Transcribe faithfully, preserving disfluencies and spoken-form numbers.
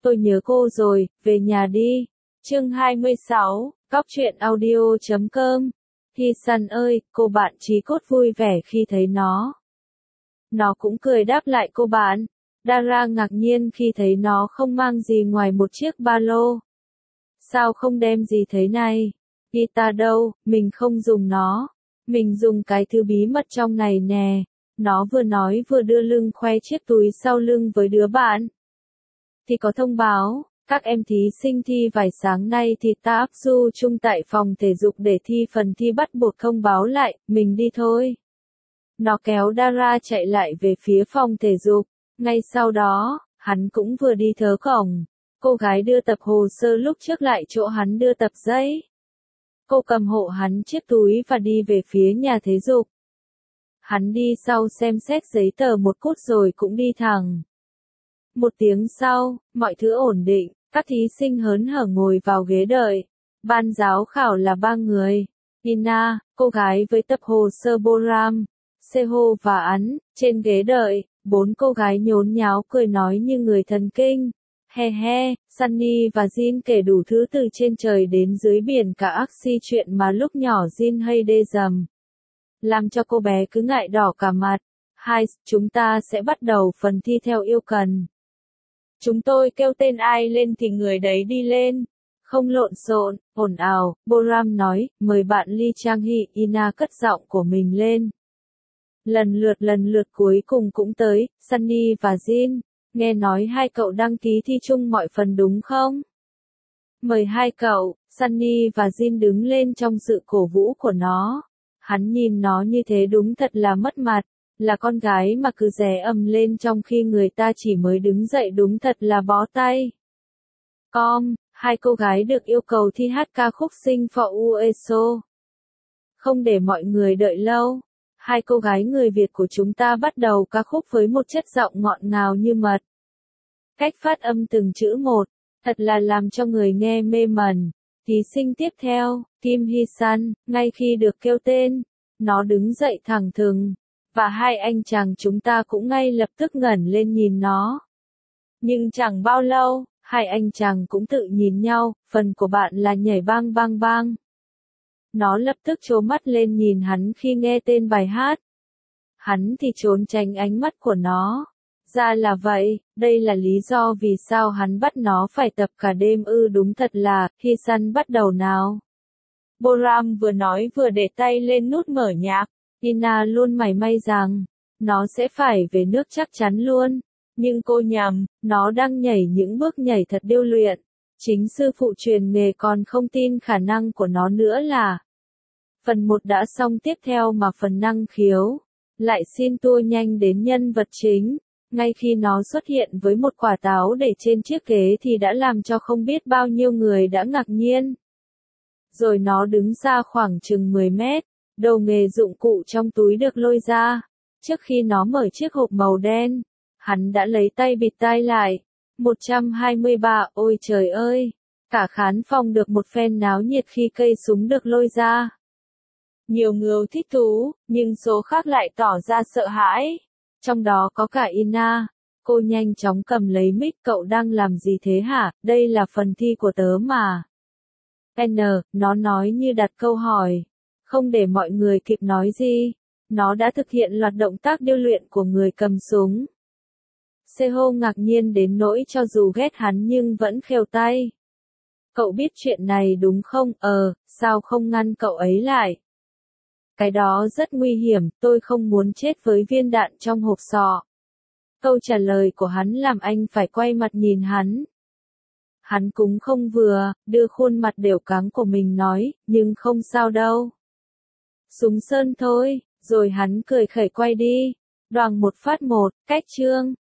tôi nhớ cô rồi, về nhà đi. Chương hai mươi sáu, Cóc truyện audio chấm com. Hi-sun ơi, cô bạn chí cốt vui vẻ khi thấy nó. Nó cũng cười đáp lại cô bạn. Dara ngạc nhiên khi thấy nó không mang gì ngoài một chiếc ba lô. Sao không đem gì thế này? Guitar đâu, mình không dùng nó. Mình dùng cái thứ bí mật trong này nè. Nó vừa nói vừa đưa lưng khoe chiếc túi sau lưng với đứa bạn. Thì có thông báo, các em thí sinh thi vài sáng nay thì ta áp du chung tại phòng thể dục để thi phần thi bắt buộc thông báo lại, mình đi thôi. Nó kéo Dara chạy lại về phía phòng thể dục. Ngay sau đó, hắn cũng vừa đi thớ cổng. Cô gái đưa tập hồ sơ lúc trước lại chỗ hắn đưa tập giấy. Cô cầm hộ hắn chiếc túi và đi về phía nhà thể dục. Hắn đi sau xem xét giấy tờ một phút rồi cũng đi thẳng. Một tiếng sau, mọi thứ ổn định, các thí sinh hớn hở ngồi vào ghế đợi. Ban giám khảo là ba người. Ina, cô gái với tập hồ sơ Boram, Seho và Án, trên ghế đợi. Bốn cô gái nhốn nháo cười nói như người thần kinh. He he, Sunny và Jin kể đủ thứ từ trên trời đến dưới biển cả ác si chuyện mà lúc nhỏ Jin hay đê dầm. Làm cho cô bé cứ ngại đỏ cả mặt. Hai, chúng ta sẽ bắt đầu phần thi theo yêu cần. Chúng tôi kêu tên ai lên thì người đấy đi lên. Không lộn xộn, ồn ào, Boram nói, mời bạn Lee Chang-hee, Ina cất giọng của mình lên. Lần lượt lần lượt cuối cùng cũng tới, Sunny và Jin. Nghe nói hai cậu đăng ký thi chung mọi phần đúng không? Mời hai cậu, Sunny và Jin đứng lên trong sự cổ vũ của nó. Hắn nhìn nó như thế đúng thật là mất mặt, là con gái mà cứ ré ầm lên trong khi người ta chỉ mới đứng dậy đúng thật là bó tay. Com, hai cô gái được yêu cầu thi hát ca khúc Sing for Ueso. Không để mọi người đợi lâu. Hai cô gái người Việt của chúng ta bắt đầu ca khúc với một chất giọng ngọt ngào như mật. Cách phát âm từng chữ một, thật là làm cho người nghe mê mẩn. Thí sinh tiếp theo, Kim Hi-sun, ngay khi được kêu tên, nó đứng dậy thẳng thừng, và hai anh chàng chúng ta cũng ngay lập tức ngẩng lên nhìn nó. Nhưng chẳng bao lâu, hai anh chàng cũng tự nhìn nhau, phần của bạn là nhảy bang bang bang. Nó lập tức trố mắt lên nhìn hắn khi nghe tên bài hát. Hắn thì trốn tránh ánh mắt của nó. Ra là vậy, đây là lý do vì sao hắn bắt nó phải tập cả đêm ư đúng thật là, Hi-sun bắt đầu nào. Boram vừa nói vừa để tay lên nút mở nhạc. Ina luôn mải may rằng, nó sẽ phải về nước chắc chắn luôn. Nhưng cô nhầm, nó đang nhảy những bước nhảy thật điêu luyện. Chính sư phụ truyền nghề còn không tin khả năng của nó nữa là. Phần một đã xong tiếp theo mà phần năng khiếu. Lại xin tua nhanh đến nhân vật chính. Ngay khi nó xuất hiện với một quả táo để trên chiếc ghế thì đã làm cho không biết bao nhiêu người đã ngạc nhiên. Rồi nó đứng ra khoảng chừng mười mét. Đầu nghề dụng cụ trong túi được lôi ra. Trước khi nó mở chiếc hộp màu đen, hắn đã lấy tay bịt tai lại. một trăm hai mươi ba, ôi trời ơi! Cả khán phòng được một phen náo nhiệt khi cây súng được lôi ra. Nhiều người thích thú, nhưng số khác lại tỏ ra sợ hãi. Trong đó có cả Ina. Cô nhanh chóng cầm lấy mic, cậu đang làm gì thế hả? Đây là phần thi của tớ mà. N, nó nói như đặt câu hỏi. Không để mọi người kịp nói gì. Nó đã thực hiện loạt động tác điêu luyện của người cầm súng. Seho ngạc nhiên đến nỗi cho dù ghét hắn nhưng vẫn khều tay. Cậu biết chuyện này đúng không? Ờ, sao không ngăn cậu ấy lại? Cái đó rất nguy hiểm, tôi không muốn chết với viên đạn trong hộp sọ. Câu trả lời của hắn làm anh phải quay mặt nhìn hắn. Hắn cũng không vừa, đưa khuôn mặt đều cáng của mình nói, nhưng không sao đâu. Súng sơn thôi, rồi hắn cười khẩy quay đi. Đoàng một phát một, cách chương.